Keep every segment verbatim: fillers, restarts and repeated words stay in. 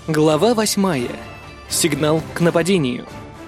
Глава восьмая. Сигнал к нападению.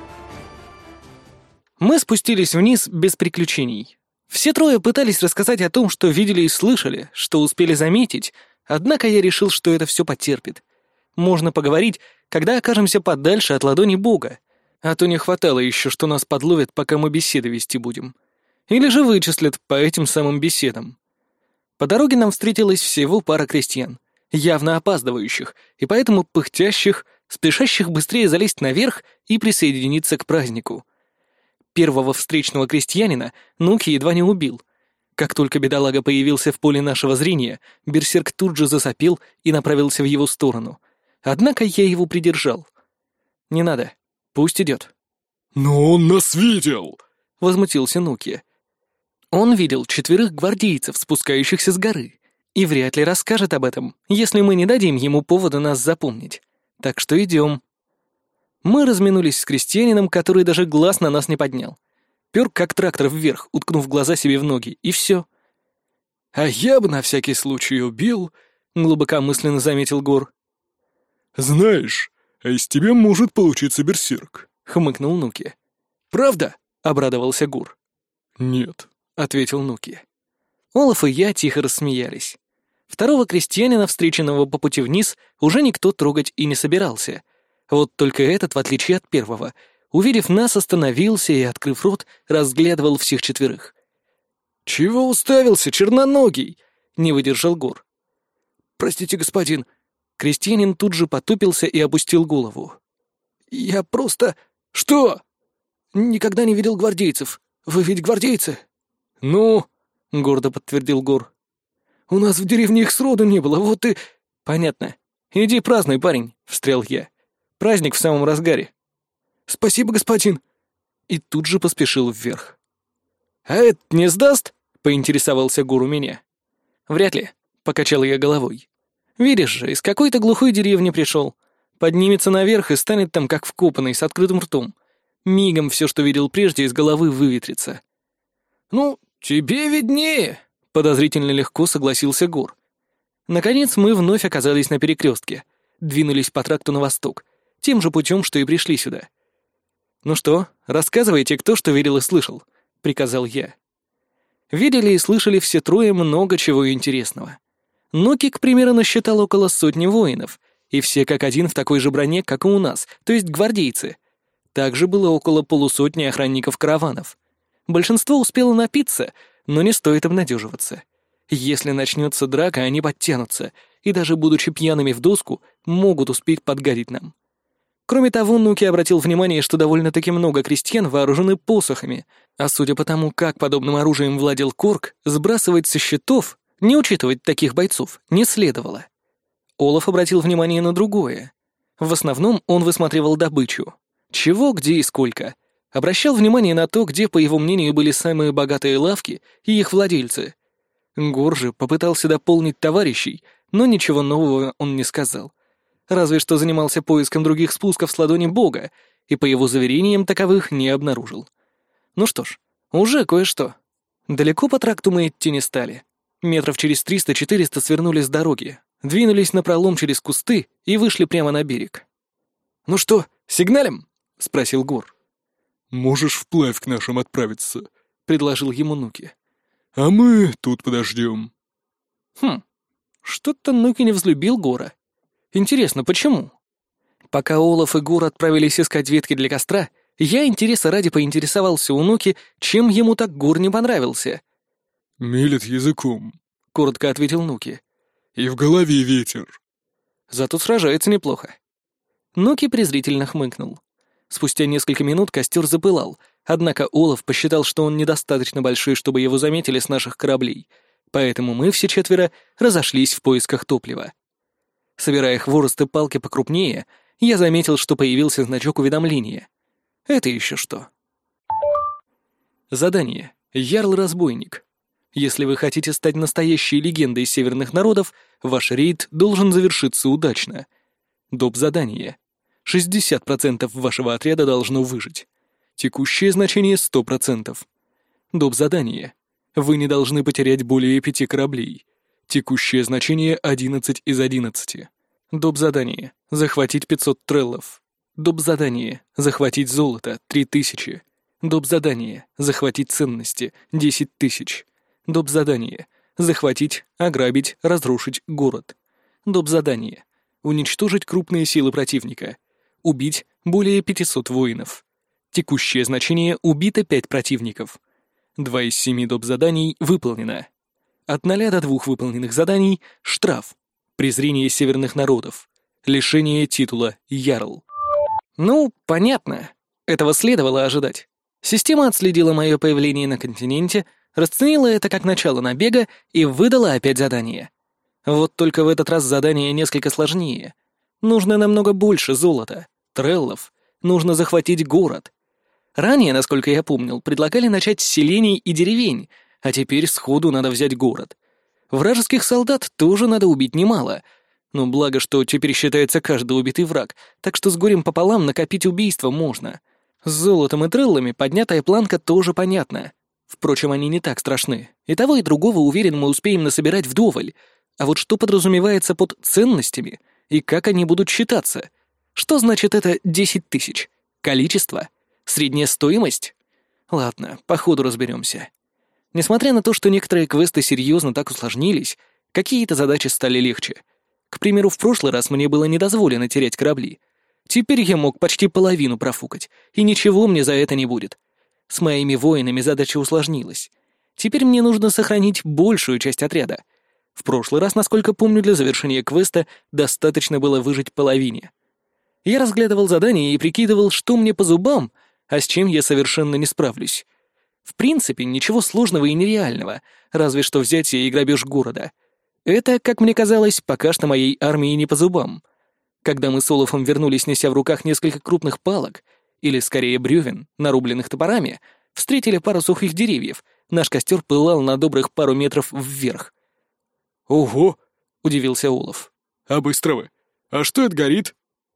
Мы спустились вниз без приключений. Все трое пытались рассказать о том, что видели и слышали, что успели заметить, однако я решил, что это все потерпит. Можно поговорить, когда окажемся подальше от ладони Бога, а то не хватало еще, что нас подловят, пока мы беседы вести будем. Или же вычислят по этим самым беседам. По дороге нам встретилась всего пара крестьян, явно опаздывающих, и поэтому пыхтящих, спешащих быстрее залезть наверх и присоединиться к празднику. Первого встречного крестьянина Нуки едва не убил. Как только бедолага появился в поле нашего зрения, берсерк тут же засопел и направился в его сторону. Однако я его придержал. «Не надо, пусть идет». «Но он нас видел!» — возмутился Нуки. Он видел четверых гвардейцев, спускающихся с горы, и вряд ли расскажет об этом, если мы не дадим ему повода нас запомнить. Так что идем. Мы разминулись с крестьянином, который даже глаз на нас не поднял. Пёр как трактор вверх, уткнув глаза себе в ноги, и все. «А я бы на всякий случай убил», — глубокомысленно заметил Гор. «Знаешь, а из тебя может получиться берсерк», — хмыкнул Нуки. «Правда?» — обрадовался Гур. «Нет», — ответил Нуки. Олаф и я тихо рассмеялись. Второго крестьянина, встреченного по пути вниз, уже никто трогать и не собирался. Вот только этот, в отличие от первого, увидев нас, остановился и, открыв рот, разглядывал всех четверых. «Чего уставился, черноногий?» — не выдержал Гор. «Простите, господин». Крестьянин тут же потупился и опустил голову. «Я просто... Что?» «Никогда не видел гвардейцев. Вы ведь гвардейцы?» «Ну...» — гордо подтвердил Гор. «У нас в деревне их сроду не было, вот и...» «Понятно. Иди празднуй, парень», — встрял я. «Праздник в самом разгаре». «Спасибо, господин». И тут же поспешил вверх. «А это не сдаст?» — поинтересовался Гор у меня. «Вряд ли», — покачал я головой. «Видишь же, из какой-то глухой деревни пришел. Поднимется наверх и станет там как вкопанный, с открытым ртом. Мигом все, что видел прежде, из головы выветрится». «Ну, тебе виднее», — подозрительно легко согласился Гор. Наконец мы вновь оказались на перекрестке, двинулись по тракту на восток, тем же путем, что и пришли сюда. «Ну что, рассказывайте, кто что видел и слышал», — приказал я. Видели и слышали все трое много чего интересного. Ноки, к примеру, насчитал около сотни воинов, и все как один в такой же броне, как и у нас, то есть гвардейцы. Также было около полусотни охранников караванов. Большинство успело напиться, но не стоит обнадеживаться. Если начнется драка, они подтянутся, и даже будучи пьяными в доску, могут успеть подгадить нам. Кроме того, Нуки обратил внимание, что довольно-таки много крестьян вооружены посохами, а судя по тому, как подобным оружием владел Корк, сбрасывать со счетов, не учитывать таких бойцов, не следовало. Олаф обратил внимание на другое. В основном он высматривал добычу. Чего, где и сколько. Обращал внимание на то, где, по его мнению, были самые богатые лавки и их владельцы. Гор же попытался дополнить товарищей, но ничего нового он не сказал. Разве что занимался поиском других спусков с ладони Бога, и, по его заверениям, таковых не обнаружил. Ну что ж, уже кое-что. Далеко по тракту мы идти не стали. Метров через триста-четыреста свернули с дороги, двинулись напролом через кусты и вышли прямо на берег. «Ну что, сигналим?» — спросил Гор. «Можешь вплавь к нашим отправиться», — предложил ему Нуки. «А мы тут подождем». Хм, что-то Нуки не взлюбил Гора. Интересно, почему? Пока Олаф и Гор отправились искать ветки для костра, я интереса ради поинтересовался у Нуки, чем ему так Гор не понравился. «Мелет языком», — коротко ответил Нуки. «И в голове ветер». Зато сражается неплохо. Нуки презрительно хмыкнул. Спустя несколько минут костер запылал, однако Олаф посчитал, что он недостаточно большой, чтобы его заметили с наших кораблей, поэтому мы все четверо разошлись в поисках топлива. Собирая хворост и палки покрупнее, я заметил, что появился значок уведомления. Это еще что? Задание. Ярл-разбойник. Если вы хотите стать настоящей легендой северных народов, ваш рейд должен завершиться удачно. Доп. Задание. шестьдесят процентов вашего отряда должно выжить. Текущее значение сто процентов. Доп. Задание. Вы не должны потерять более пяти кораблей. Текущее значение одиннадцать из одиннадцати. Доп. Задание. Захватить пятьсот треллов. Доп. Задание. Захватить золото. три тысячи. Доп. Задание. Захватить ценности. десять тысяч. Доп. Задание. Захватить, ограбить, разрушить город. Доп. Задание. Уничтожить крупные силы противника. Убить более пятисот воинов. Текущее значение: убито пять противников. Два из семи доп. Заданий выполнено. От ноля до двух выполненных заданий — штраф. Презрение северных народов. Лишение титула Ярл. Ну, понятно. Этого следовало ожидать. Система отследила мое появление на континенте, расценила это как начало набега и выдала опять задание. Вот только в этот раз задание несколько сложнее. Нужно намного больше золота, треллов, нужно захватить город. Ранее, насколько я помнил, предлагали начать с селений и деревень, а теперь сходу надо взять город. Вражеских солдат тоже надо убить немало, но благо, что теперь считается каждый убитый враг, так что с горем пополам накопить убийства можно. С золотом и треллами поднятая планка тоже понятна. Впрочем, они не так страшны. И того, и другого, уверен, мы успеем насобирать вдоволь. А вот что подразумевается под ценностями и как они будут считаться? Что значит это десять тысяч? Количество? Средняя стоимость? Ладно, по ходу разберемся. Несмотря на то, что некоторые квесты серьезно так усложнились, какие-то задачи стали легче. К примеру, в прошлый раз мне было недозволено терять корабли. Теперь я мог почти половину профукать, и ничего мне за это не будет. С моими воинами задача усложнилась. Теперь мне нужно сохранить большую часть отряда. В прошлый раз, насколько помню, для завершения квеста достаточно было выжить половине. Я разглядывал задания и прикидывал, что мне по зубам, а с чем я совершенно не справлюсь. В принципе, ничего сложного и нереального, разве что взятие и грабеж города. Это, как мне казалось, пока что моей армии не по зубам. Когда мы с Олафом вернулись, неся в руках несколько крупных палок, или скорее бревен, нарубленных топорами, встретили пару сухих деревьев, наш костер пылал на добрых пару метров вверх. «Ого!» — удивился Олаф. «А быстро вы! А что это горит?»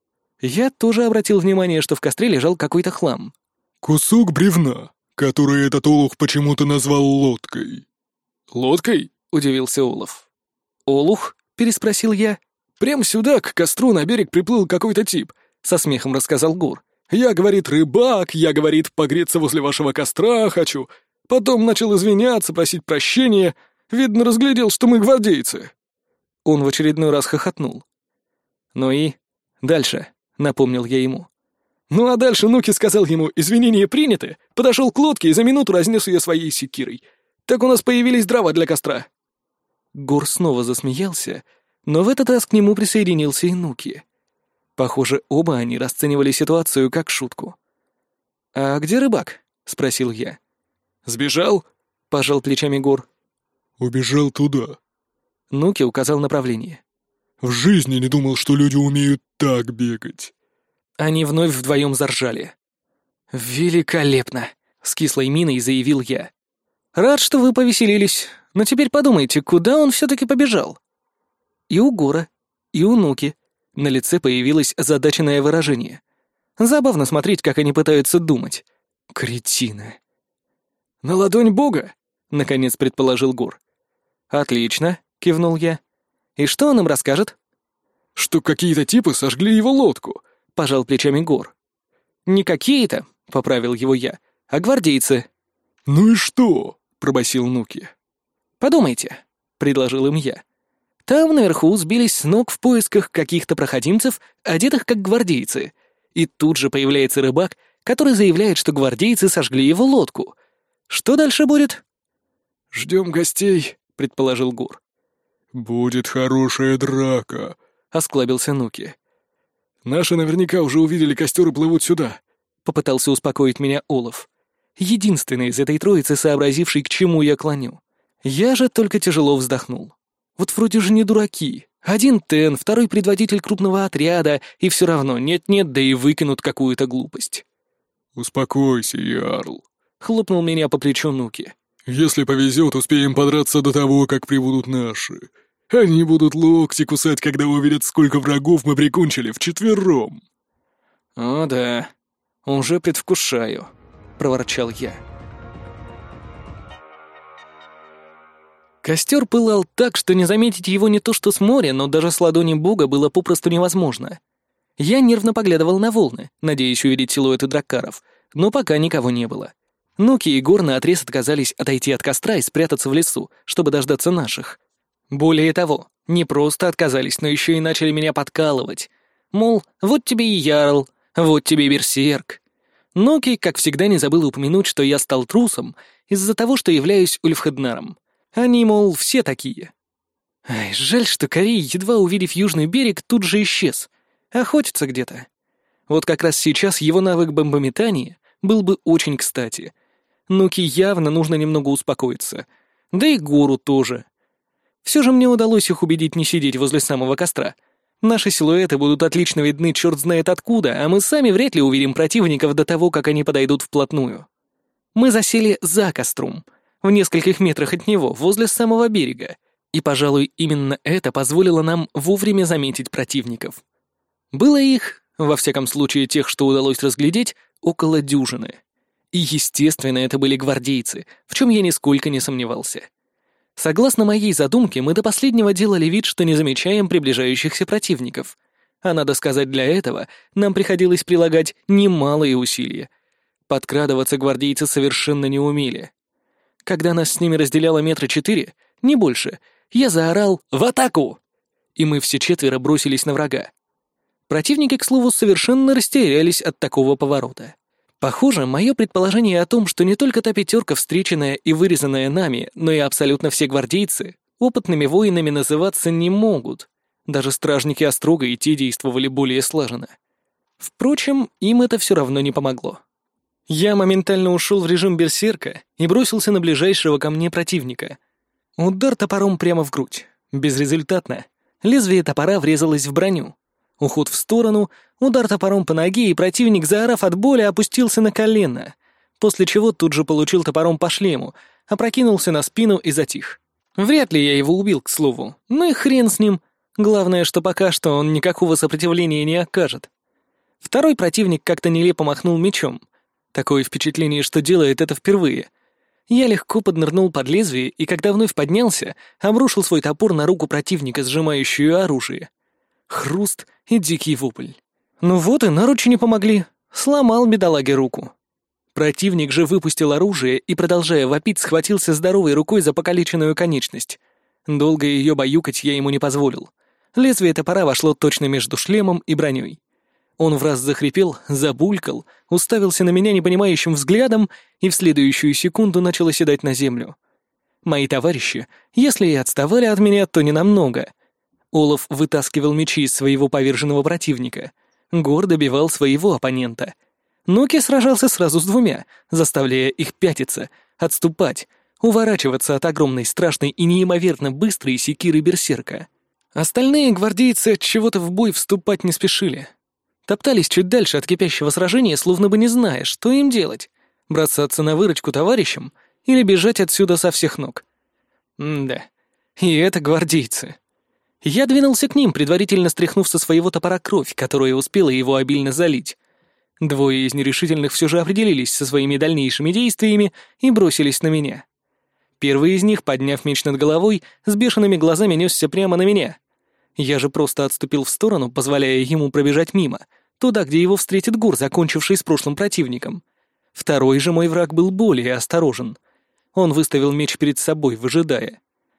Я тоже обратил внимание, что в костре лежал какой-то хлам. «Кусок бревна, который этот олух почему-то назвал лодкой». «Лодкой?» — удивился Олаф. «Олух?» — переспросил я. «Прям сюда, к костру, на берег приплыл какой-то тип», — со смехом рассказал Гор. «Я, говорит, рыбак, я, говорит, погреться возле вашего костра хочу. Потом начал извиняться, просить прощения. Видно, разглядел, что мы гвардейцы». Он в очередной раз хохотнул. «Ну и? Дальше», — напомнил я ему. Ну а дальше Нуки сказал ему: «Извинения приняты», подошел к лодке и за минуту разнес ее своей секирой. Так у нас появились дрова для костра. Гор снова засмеялся, но в этот раз к нему присоединился и Нуки. Похоже, оба они расценивали ситуацию как шутку. «А где рыбак?» — спросил я. «Сбежал?» — пожал плечами Гор. «Убежал туда». Нуки указал направление. «В жизни не думал, что люди умеют так бегать». Они вновь вдвоем заржали. «Великолепно!» — с кислой миной заявил я. «Рад, что вы повеселились, но теперь подумайте, куда он все-таки побежал?» И у Гора, и у Нуки на лице появилось озадаченное выражение. Забавно смотреть, как они пытаются думать. Кретины. «На ладонь бога?» — наконец предположил Гор. «Отлично», — кивнул я. «И что он им расскажет?» «Что какие-то типы сожгли его лодку», — пожал плечами Гор. «Не какие-то», — поправил его я, — «а гвардейцы». «Ну и что?» — пробасил Нуки. «Подумайте», — предложил им я. «Там наверху сбились с ног в поисках каких-то проходимцев, одетых как гвардейцы, и тут же появляется рыбак, который заявляет, что гвардейцы сожгли его лодку. Что дальше будет?» «Ждем гостей», — предположил Гор. «Будет хорошая драка», — осклабился Нуки. «Наши наверняка уже увидели костер и плывут сюда», — попытался успокоить меня Олаф. Единственный из этой троицы, сообразивший, к чему я клоню. Я же только тяжело вздохнул. Вот вроде же не дураки. Один Тен, второй предводитель крупного отряда, и все равно нет-нет, да и выкинут какую-то глупость. «Успокойся, Ярл», — хлопнул меня по плечу Нуки. «Если повезет, успеем подраться до того, как прибудут наши. Они будут локти кусать, когда увидят, сколько врагов мы прикончили вчетвером». «О да, уже предвкушаю», — проворчал я. Костер пылал так, что не заметить его не то что с моря, но даже с ладони бога было попросту невозможно. Я нервно поглядывал на волны, надеясь увидеть силуэты драккаров, но пока никого не было. Нуки и Гор наотрез отказались отойти от костра и спрятаться в лесу, чтобы дождаться наших. Более того, не просто отказались, но еще и начали меня подкалывать. Мол, вот тебе и ярл, вот тебе и берсерк. Нуки, как всегда, не забыл упомянуть, что я стал трусом из-за того, что являюсь Ульфхеднаром. Они, мол, все такие. Ай, жаль, что Корей, едва увидев южный берег, тут же исчез. Охотится где-то. Вот как раз сейчас его навык бомбометания был бы очень кстати. Нуки явно нужно немного успокоиться. Да и Гору тоже. Все же мне удалось их убедить не сидеть возле самого костра. Наши силуэты будут отлично видны черт знает откуда, а мы сами вряд ли увидим противников до того, как они подойдут вплотную. Мы засели за костром, в нескольких метрах от него, возле самого берега, и, пожалуй, именно это позволило нам вовремя заметить противников. Было их, во всяком случае тех, что удалось разглядеть, около дюжины. И, естественно, это были гвардейцы, в чем я нисколько не сомневался. Согласно моей задумке, мы до последнего делали вид, что не замечаем приближающихся противников. А надо сказать, для этого нам приходилось прилагать немалые усилия. Подкрадываться гвардейцы совершенно не умели. Когда нас с ними разделяло метра четыре, не больше, я заорал «В атаку!» И мы все четверо бросились на врага. Противники, к слову, совершенно растерялись от такого поворота. Похоже, мое предположение о том, что не только та пятерка, встреченная и вырезанная нами, но и абсолютно все гвардейцы, опытными воинами называться не могут. Даже стражники Острога и те действовали более слаженно. Впрочем, им это все равно не помогло. Я моментально ушел в режим берсерка и бросился на ближайшего ко мне противника. Удар топором прямо в грудь. Безрезультатно. Лезвие топора врезалось в броню. Уход в сторону, удар топором по ноге, и противник, заорав от боли, опустился на колено, после чего тут же получил топором по шлему, опрокинулся на спину и затих. Вряд ли я его убил, к слову, ну и хрен с ним. Главное, что пока что он никакого сопротивления не окажет. Второй противник как-то нелепо махнул мечом. Такое впечатление, что делает это впервые. Я легко поднырнул под лезвие, и когда вновь поднялся, обрушил свой топор на руку противника, сжимающую оружие. Хруст и дикий вопль. Ну вот и наручи не помогли. Сломал бедолаге руку. Противник же выпустил оружие и, продолжая вопить, схватился здоровой рукой за покалеченную конечность. Долго ее баюкать я ему не позволил. Лезвие топора вошло точно между шлемом и броней. Он враз захрипел, забулькал, уставился на меня непонимающим взглядом и в следующую секунду начал оседать на землю. Мои товарищи, если и отставали от меня, то ненамного. Олаф вытаскивал мечи из своего поверженного противника. Гор добивал своего оппонента. Нуки сражался сразу с двумя, заставляя их пятиться, отступать, уворачиваться от огромной, страшной и неимоверно быстрой секиры берсерка. Остальные гвардейцы от чего-то в бой вступать не спешили. Топтались чуть дальше от кипящего сражения, словно бы не зная, что им делать. Бросаться на выручку товарищам или бежать отсюда со всех ног. М-да, и это гвардейцы. Я двинулся к ним, предварительно стряхнув со своего топора кровь, которая успела его обильно залить. Двое из нерешительных все же определились со своими дальнейшими действиями и бросились на меня. Первый из них, подняв меч над головой, с бешеными глазами несся прямо на меня. Я же просто отступил в сторону, позволяя ему пробежать мимо, туда, где его встретит Гур, закончивший с прошлым противником. Второй же мой враг был более осторожен. Он выставил меч перед собой, выжидая.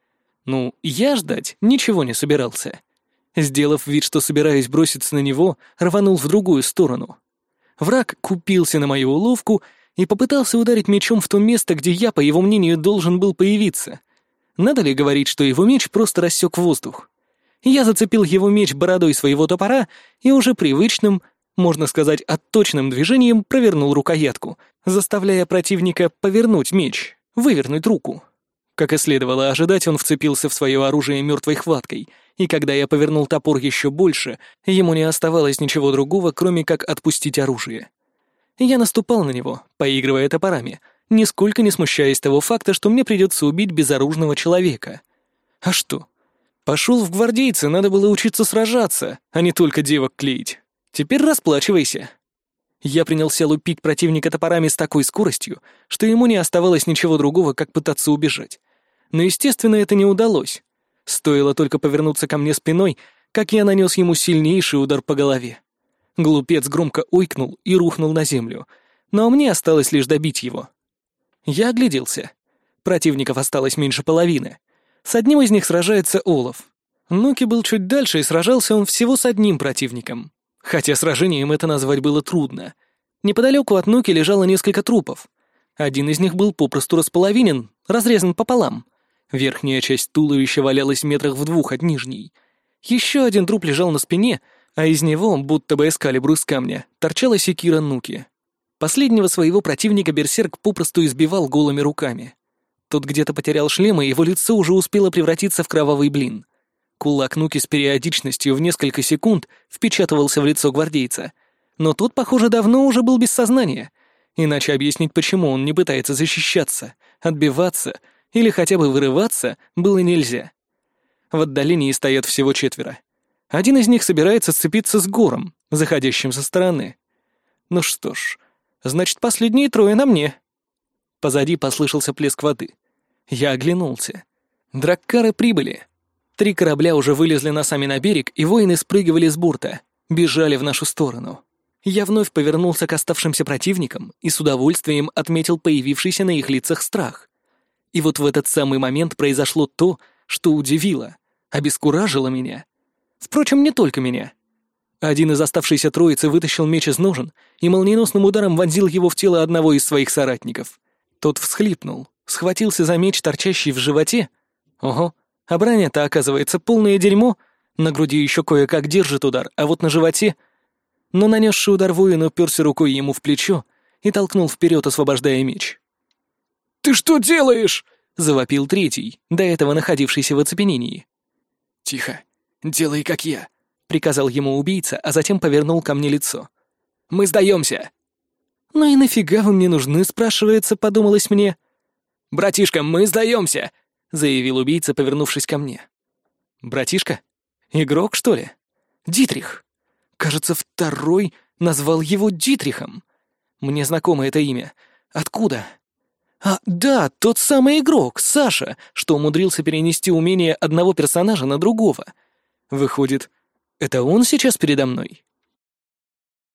Ну, я ждать ничего не собирался. Сделав вид, что собираюсь броситься на него, рванул в другую сторону. Враг купился на мою уловку и попытался ударить мечом в то место, где я, по его мнению, должен был появиться. Надо ли говорить, что его меч просто рассек воздух? Я зацепил его меч бородой своего топора и уже привычным, можно сказать, отточенным движением провернул рукоятку, заставляя противника повернуть меч, вывернуть руку. Как и следовало ожидать, он вцепился в свое оружие мертвой хваткой, и когда я повернул топор еще больше, ему не оставалось ничего другого, кроме как отпустить оружие. Я наступал на него, поигрывая топорами, нисколько не смущаясь того факта, что мне придется убить безоружного человека. А что? Пошел в гвардейцы, надо было учиться сражаться, а не только девок клеить. Теперь расплачивайся. Я принялся лупить противника топорами с такой скоростью, что ему не оставалось ничего другого, как пытаться убежать. Но, естественно, это не удалось. Стоило только повернуться ко мне спиной, как я нанес ему сильнейший удар по голове. Глупец громко ойкнул и рухнул на землю, но мне осталось лишь добить его. Я огляделся. Противников осталось меньше половины. С одним из них сражается Олаф. Нуки был чуть дальше, и сражался он всего с одним противником. Хотя сражением это назвать было трудно. Неподалеку от Нуки лежало несколько трупов. Один из них был попросту располовинен, разрезан пополам. Верхняя часть туловища валялась в метрах в двух от нижней. Еще один труп лежал на спине, а из него, будто бы эскалибр из камня, торчала секира Нуки. Последнего своего противника берсерк попросту избивал голыми руками. Тот где-то потерял шлем, и его лицо уже успело превратиться в кровавый блин. Кулак Нуки с периодичностью в несколько секунд впечатывался в лицо гвардейца. Но тот, похоже, давно уже был без сознания. Иначе объяснить, почему он не пытается защищаться, отбиваться или хотя бы вырываться, было нельзя. В отдалении стоят всего четверо. Один из них собирается сцепиться с Гором, заходящим со стороны. Ну что ж, значит, последние трое на мне. Позади послышался плеск воды. Я оглянулся. Драккары прибыли. Три корабля уже вылезли носами на берег, и воины спрыгивали с борта, бежали в нашу сторону. Я вновь повернулся к оставшимся противникам и с удовольствием отметил появившийся на их лицах страх. И вот в этот самый момент произошло то, что удивило, обескуражило меня. Впрочем, не только меня. Один из оставшейся троицы вытащил меч из ножен и молниеносным ударом вонзил его в тело одного из своих соратников. Тот всхлипнул, схватился за меч, торчащий в животе. Ого, а броня-то, оказывается, полное дерьмо. На груди еще кое-как держит удар, а вот на животе... Но нанесший удар воин уперся рукой ему в плечо и толкнул вперед, освобождая меч. «Ты что делаешь?» — завопил третий, до этого находившийся в оцепенении. «Тихо, делай как я», — приказал ему убийца, а затем повернул ко мне лицо. «Мы сдаемся!» «Ну и нафига вы мне нужны?» — спрашивается, подумалось мне. «Братишка, мы сдаемся!» — заявил убийца, повернувшись ко мне. «Братишка? Игрок, что ли? Дитрих. Кажется, второй назвал его Дитрихом. Мне знакомо это имя. Откуда? А, да, тот самый игрок, Саша, что умудрился перенести умение одного персонажа на другого. Выходит, это он сейчас передо мной?»